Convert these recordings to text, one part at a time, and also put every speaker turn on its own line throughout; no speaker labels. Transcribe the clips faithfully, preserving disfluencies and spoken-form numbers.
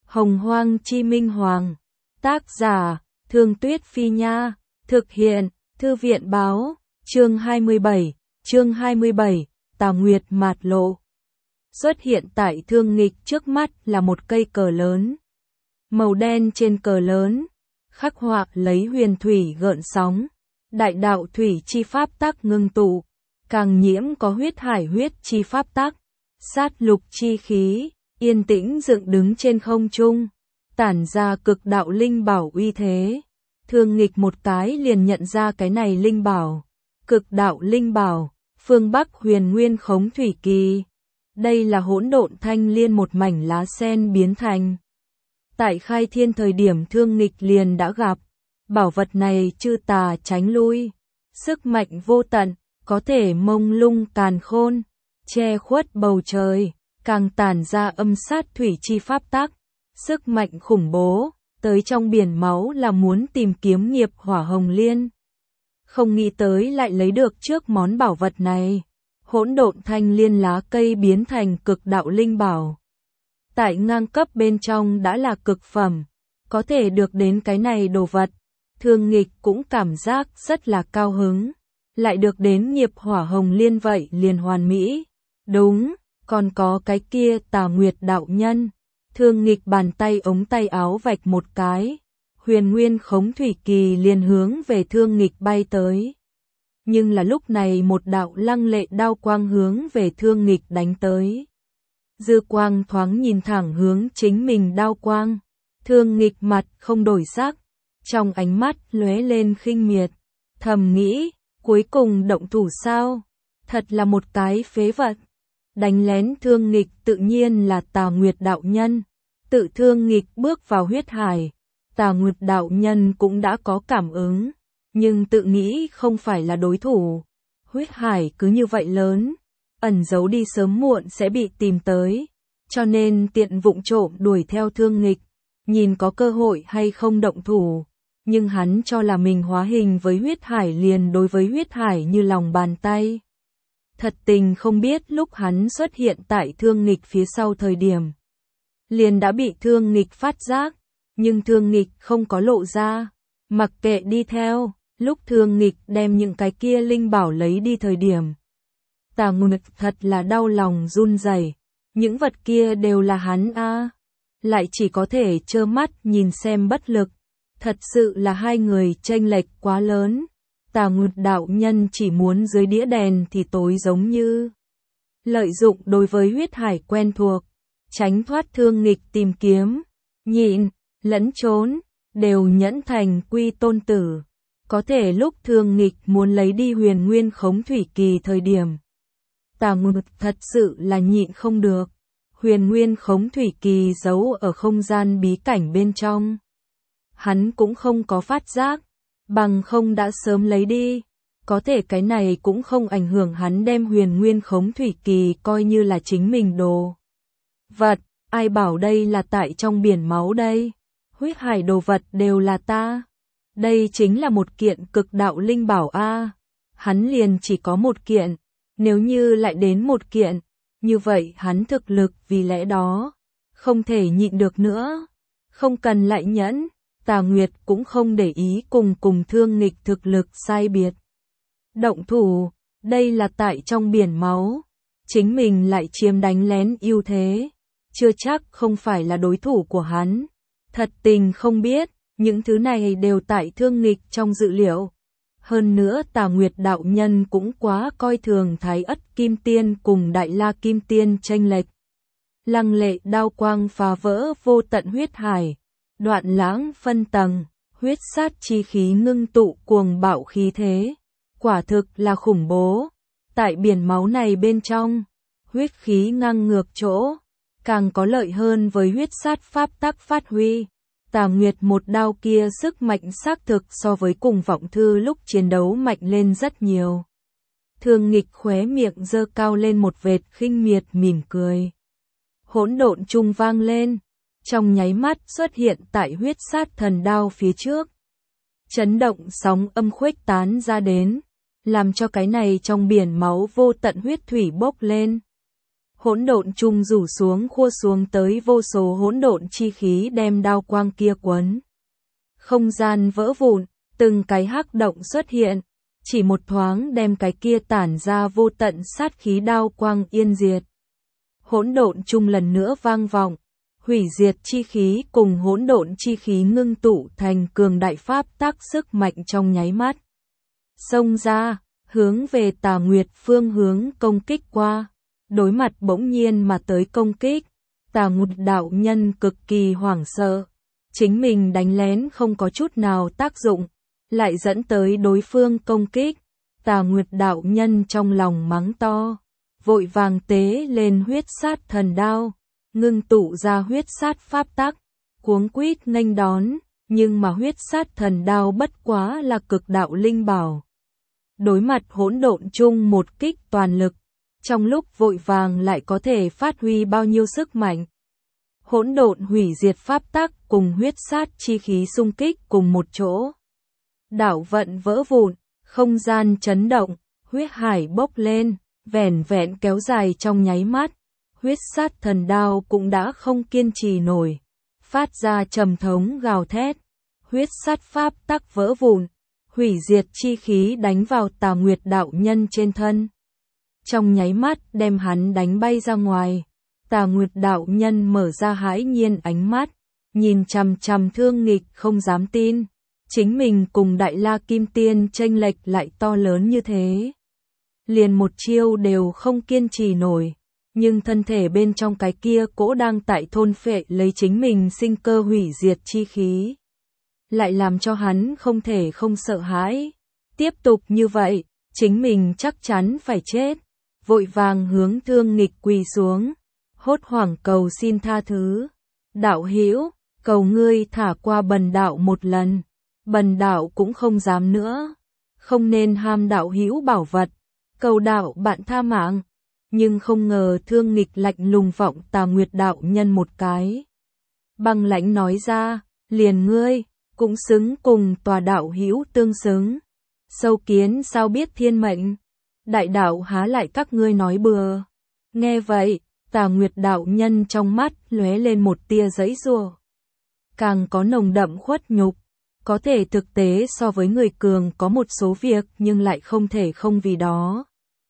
Hồng Hoang Chi Minh Hoàng. Tác giả, Thương Tuyết Phi Nha. Thực hiện, Thư viện Báo. Chương hai mươi bảy. Chương hai mươi bảy. Tà Nguyệt Mạt Lộ. Xuất hiện tại Thương Nghịch trước mắt là một cây cờ lớn. Màu đen trên cờ lớn, khắc họa lấy huyền thủy gợn sóng. Đại đạo thủy chi pháp tắc ngưng tụ, càng nhiễm có huyết hải huyết chi pháp tắc. Sát lục chi khí, yên tĩnh dựng đứng trên không trung, tản ra cực đạo linh bảo uy thế. Thương Nghịch một cái liền nhận ra cái này linh bảo. Cực đạo linh bảo, phương Bắc huyền nguyên khống thủy kỳ. Đây là hỗn độn thanh liên một mảnh lá sen biến thành. Tại khai thiên thời điểm Thương Nghịch liền đã gặp. Bảo vật này chư tà tránh lui. Sức mạnh vô tận, có thể mông lung càn khôn, che khuất bầu trời, càng tản ra âm sát thủy chi pháp tắc. Sức mạnh khủng bố, tới trong biển máu là muốn tìm kiếm nghiệp hỏa hồng liên. Không nghĩ tới lại lấy được trước món bảo vật này. Hỗn độn thanh liên lá cây biến thành cực đạo linh bảo. Tại ngang cấp bên trong đã là cực phẩm, có thể được đến cái này đồ vật. Thương Nghịch cũng cảm giác rất là cao hứng, lại được đến nghiệp hỏa hồng liên vậy liền hoàn mỹ. Đúng, còn có cái kia Tà Nguyệt đạo nhân. Thương Nghịch bàn tay ống tay áo vạch một cái, huyền nguyên khống thủy kỳ liền hướng về Thương Nghịch bay tới. Nhưng là lúc này một đạo lăng lệ đao quang hướng về Thương Nghịch đánh tới. Dư quang thoáng nhìn thẳng hướng chính mình đao quang. Thương Nghịch mặt không đổi sắc, trong ánh mắt lóe lên khinh miệt, thầm nghĩ, cuối cùng động thủ sao? Thật là một cái phế vật. Đánh lén Thương Nghịch tự nhiên là Tà Nguyệt đạo nhân. Tự Thương Nghịch bước vào huyết hải, Tà Nguyệt đạo nhân cũng đã có cảm ứng, nhưng tự nghĩ không phải là đối thủ. Huyết hải cứ như vậy lớn, ẩn giấu đi sớm muộn sẽ bị tìm tới, cho nên tiện vụng trộm đuổi theo Thương Nghịch, nhìn có cơ hội hay không động thủ. Nhưng hắn cho là mình hóa hình với huyết hải liền đối với huyết hải như lòng bàn tay. Thật tình không biết lúc hắn xuất hiện tại Thương Nghịch phía sau thời điểm, liền đã bị Thương Nghịch phát giác, nhưng Thương Nghịch không có lộ ra, mặc kệ đi theo. Lúc Thương Nghịch đem những cái kia linh bảo lấy đi thời điểm, Tà Nguyệt thật là đau lòng run rẩy. Những vật kia đều là hắn a, à, lại chỉ có thể trơ mắt nhìn xem bất lực. Thật sự là hai người chênh lệch quá lớn. Tà Nguyệt đạo nhân chỉ muốn dưới đĩa đèn thì tối giống như lợi dụng đối với huyết hải quen thuộc, tránh thoát Thương Nghịch tìm kiếm, nhịn, lẫn trốn, đều nhẫn thành quy tôn tử. Có thể lúc Thương Nghịch muốn lấy đi huyền nguyên khống thủy kỳ thời điểm, Tà Nguyệt thật sự là nhịn không được. Huyền nguyên khống thủy kỳ giấu ở không gian bí cảnh bên trong. Hắn cũng không có phát giác, bằng không đã sớm lấy đi. Có thể cái này cũng không ảnh hưởng hắn đem huyền nguyên khống thủy kỳ coi như là chính mình đồ vật. Ai bảo đây là tại trong biển máu đây? Huyết hải đồ vật đều là ta. Đây chính là một kiện cực đạo linh bảo a. À. Hắn liền chỉ có một kiện, nếu như lại đến một kiện, như vậy hắn thực lực vì lẽ đó không thể nhịn được nữa. Không cần lại nhẫn. Tà Nguyệt cũng không để ý cùng cùng Thương Nghịch thực lực sai biệt. Động thủ, đây là tại trong biển máu, chính mình lại chiếm đánh lén ưu thế, chưa chắc không phải là đối thủ của hắn. Thật tình không biết, những thứ này đều tại Thương Nghịch trong dự liệu. Hơn nữa Tà Nguyệt đạo nhân cũng quá coi thường Thái Ất Kim Tiên cùng Đại La Kim Tiên chênh lệch. Lăng lệ đao quang phá vỡ vô tận huyết hải. Đoạn lãng phân tầng, huyết sát chi khí ngưng tụ cuồng bạo khí thế, quả thực là khủng bố. Tại biển máu này bên trong, huyết khí ngang ngược chỗ, càng có lợi hơn với huyết sát pháp tắc phát huy. Tà Nguyệt một đao kia sức mạnh xác thực so với cùng vọng thư lúc chiến đấu mạnh lên rất nhiều. Thương Nghịch khóe miệng giơ cao lên một vệt khinh miệt mỉm cười. Hỗn độn trung vang lên, trong nháy mắt xuất hiện tại huyết sát thần đao phía trước. Chấn động sóng âm khuếch tán ra đến, làm cho cái này trong biển máu vô tận huyết thủy bốc lên. Hỗn độn chung rủ xuống khua xuống tới vô số hỗn độn chi khí đem đao quang kia quấn. Không gian vỡ vụn, từng cái hắc động xuất hiện, chỉ một thoáng đem cái kia tản ra vô tận sát khí đao quang yên diệt. Hỗn độn chung lần nữa vang vọng, hủy diệt chi khí cùng hỗn độn chi khí ngưng tụ thành cường đại pháp tác sức mạnh trong nháy mắt. Xông ra, hướng về Tà Nguyệt phương hướng công kích qua. Đối mặt bỗng nhiên mà tới công kích, Tà Nguyệt đạo nhân cực kỳ hoảng sợ. Chính mình đánh lén không có chút nào tác dụng, lại dẫn tới đối phương công kích. Tà Nguyệt đạo nhân trong lòng mắng to, vội vàng tế lên huyết sát thần đao, ngưng tụ ra huyết sát pháp tắc, cuống quýt nghênh đón, nhưng mà huyết sát thần đao bất quá là cực đạo linh bảo. Đối mặt hỗn độn chung một kích toàn lực, trong lúc vội vàng lại có thể phát huy bao nhiêu sức mạnh. Hỗn độn hủy diệt pháp tắc cùng huyết sát chi khí xung kích cùng một chỗ. Đạo vận vỡ vụn, không gian chấn động, huyết hải bốc lên, vẻn vẹn kéo dài trong nháy mắt. Huyết sát thần đao cũng đã không kiên trì nổi, phát ra trầm thống gào thét. Huyết sát pháp tắc vỡ vụn, hủy diệt chi khí đánh vào Tà Nguyệt đạo nhân trên thân. Trong nháy mắt đem hắn đánh bay ra ngoài. Tà Nguyệt đạo nhân mở ra hãi nhiên ánh mắt, nhìn chằm chằm Thương Nghịch không dám tin. Chính mình cùng Đại La Kim Tiên chênh lệch lại to lớn như thế. Liền một chiêu đều không kiên trì nổi, nhưng thân thể bên trong cái kia cỗ đang tại thôn phệ lấy chính mình sinh cơ hủy diệt chi khí. Lại làm cho hắn không thể không sợ hãi. Tiếp tục như vậy, chính mình chắc chắn phải chết. Vội vàng hướng Thương Nghịch quỳ xuống, hốt hoảng cầu xin tha thứ. Đạo hữu, cầu ngươi thả qua bần đạo một lần. Bần đạo cũng không dám nữa. Không nên ham đạo hữu bảo vật. Cầu đạo bạn tha mạng. Nhưng không ngờ Thương Nghịch lạnh lùng vọng Tà Nguyệt đạo nhân một cái. Băng lãnh nói ra, liền ngươi cũng xứng cùng tòa đạo hữu tương xứng. Sâu kiến sao biết thiên mệnh? Đại đạo há lại các ngươi nói bừa. Nghe vậy, Tà Nguyệt đạo nhân trong mắt lóe lên một tia giãy giụa. Càng có nồng đậm khuất nhục, có thể thực tế so với người cường có một số việc nhưng lại không thể không vì đó.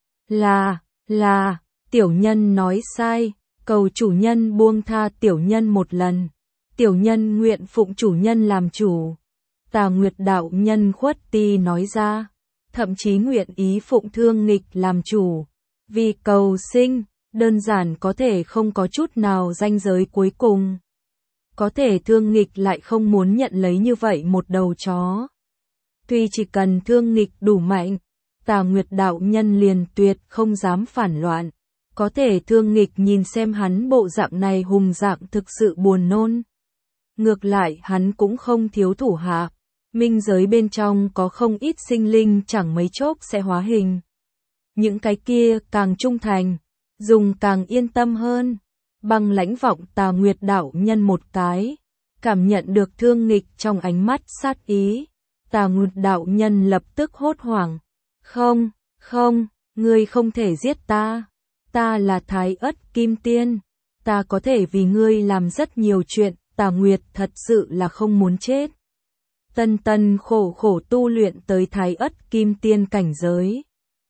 Là, là, tiểu nhân nói sai, cầu chủ nhân buông tha tiểu nhân một lần. Tiểu nhân nguyện phụng chủ nhân làm chủ. Tà Nguyệt đạo nhân khuất ti nói ra, thậm chí nguyện ý phụng Thương Nghịch làm chủ. Vì cầu sinh, đơn giản có thể không có chút nào ranh giới cuối cùng. Có thể Thương Nghịch lại không muốn nhận lấy như vậy một đầu chó. Tuy chỉ cần Thương Nghịch đủ mạnh, Tà Nguyệt đạo nhân liền tuyệt không dám phản loạn. Có thể Thương Nghịch nhìn xem hắn bộ dạng này hùng dạng thực sự buồn nôn. Ngược lại hắn cũng không thiếu thủ hạ. Minh giới bên trong có không ít sinh linh chẳng mấy chốc sẽ hóa hình. Những cái kia càng trung thành, dùng càng yên tâm hơn. Băng lãnh vọng Tà Nguyệt đạo nhân một cái, cảm nhận được Thương Nghịch trong ánh mắt sát ý. Tà Nguyệt đạo nhân lập tức hốt hoảng. Không, không, ngươi không thể giết ta. Ta là Thái Ất Kim Tiên. Ta có thể vì ngươi làm rất nhiều chuyện. Tà Nguyệt thật sự là không muốn chết. Tân tân khổ khổ tu luyện tới Thái Ất Kim Tiên cảnh giới.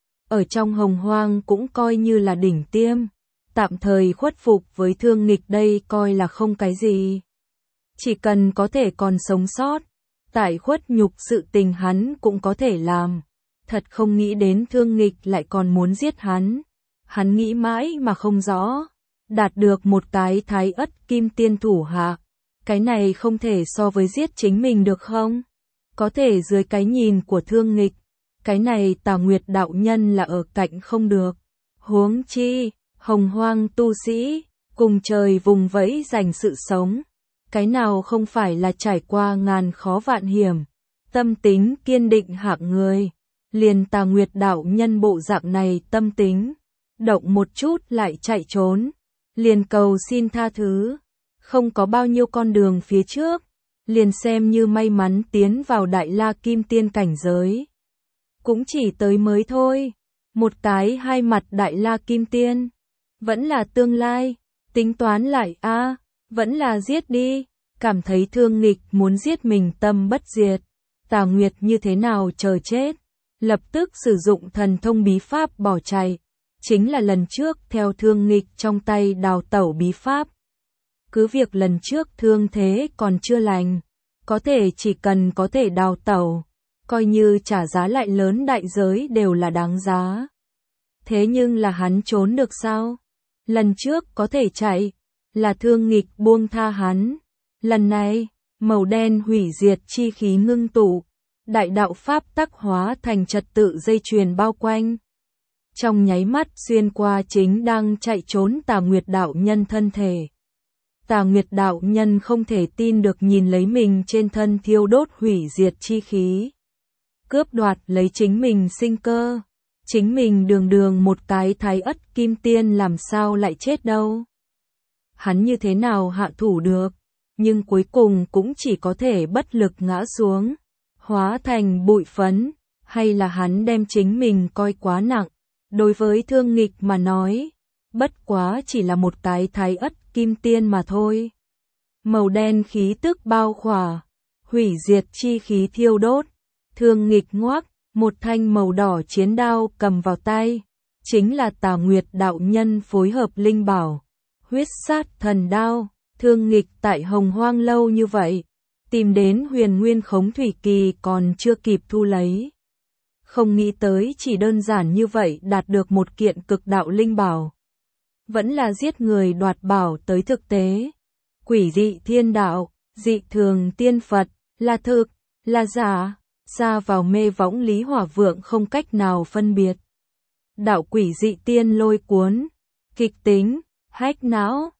Ở trong hồng hoang cũng coi như là đỉnh tiêm. Tạm thời khuất phục với Thương Nghịch đây coi là không cái gì. Chỉ cần có thể còn sống sót, tại khuất nhục sự tình hắn cũng có thể làm. Thật không nghĩ đến Thương Nghịch lại còn muốn giết hắn. Hắn nghĩ mãi mà không rõ. Đạt được một cái Thái Ất Kim Tiên thủ hạ. Cái này không thể so với giết chính mình được không? Có thể dưới cái nhìn của Thương Nghịch, cái này Tà Nguyệt đạo nhân là ở cạnh không được. Huống chi, hồng hoang tu sĩ, cùng trời vùng vẫy giành sự sống. Cái nào không phải là trải qua ngàn khó vạn hiểm, tâm tính kiên định hạng người. Liền Tà Nguyệt đạo nhân bộ dạng này tâm tính, động một chút lại chạy trốn, liền cầu xin tha thứ. Không có bao nhiêu con đường phía trước, liền xem như may mắn tiến vào Đại La Kim Tiên cảnh giới. Cũng chỉ tới mới thôi, một cái hai mặt Đại La Kim Tiên, Vẫn là tương lai, tính toán lại a, vẫn là giết đi, cảm thấy Thương Nghịch muốn giết mình tâm bất diệt. Tà Nguyệt như thế nào chờ chết, lập tức sử dụng thần thông bí pháp bỏ chạy, chính là lần trước theo Thương Nghịch trong tay đào tẩu bí pháp. Cứ việc lần trước thương thế còn chưa lành, có thể chỉ cần có thể đào tẩu, coi như trả giá lại lớn đại giới đều là đáng giá. Thế nhưng là hắn trốn được sao? Lần trước có thể chạy, là Thương Nghịch buông tha hắn. Lần này, màu đen hủy diệt chi khí ngưng tụ, đại đạo pháp tắc hóa thành trật tự dây chuyền bao quanh. Trong nháy mắt xuyên qua chính đang chạy trốn Tà Nguyệt đạo nhân thân thể. Tà Nguyệt đạo nhân không thể tin được nhìn lấy mình trên thân thiêu đốt hủy diệt chi khí. Cướp đoạt lấy chính mình sinh cơ. Chính mình đường đường một cái thái ất kim tiên làm sao lại chết đâu. Hắn như thế nào hạ thủ được, nhưng cuối cùng cũng chỉ có thể bất lực ngã xuống, hóa thành bụi phấn, hay là hắn đem chính mình coi quá nặng. Đối với Thương Nghịch mà nói, bất quá chỉ là một cái thái ất kim tiên mà thôi. Màu đen khí tức bao khỏa, hủy diệt chi khí thiêu đốt, Thương Nghịch ngoác, một thanh màu đỏ chiến đao cầm vào tay, chính là Tà Nguyệt đạo nhân phối hợp linh bảo, huyết sát thần đao. Thương Nghịch tại Hồng Hoang lâu như vậy, tìm đến Huyền Nguyên Khống Thủy Kỳ còn chưa kịp thu lấy. Không nghĩ tới chỉ đơn giản như vậy đạt được một kiện cực đạo linh bảo. Vẫn là giết người đoạt bảo tới thực tế. Quỷ dị thiên đạo, dị thường tiên Phật, là thực, là giả, xa vào mê võng Lý Hỏa Vượng không cách nào phân biệt. Đạo quỷ dị tiên lôi cuốn, kịch tính, hách não.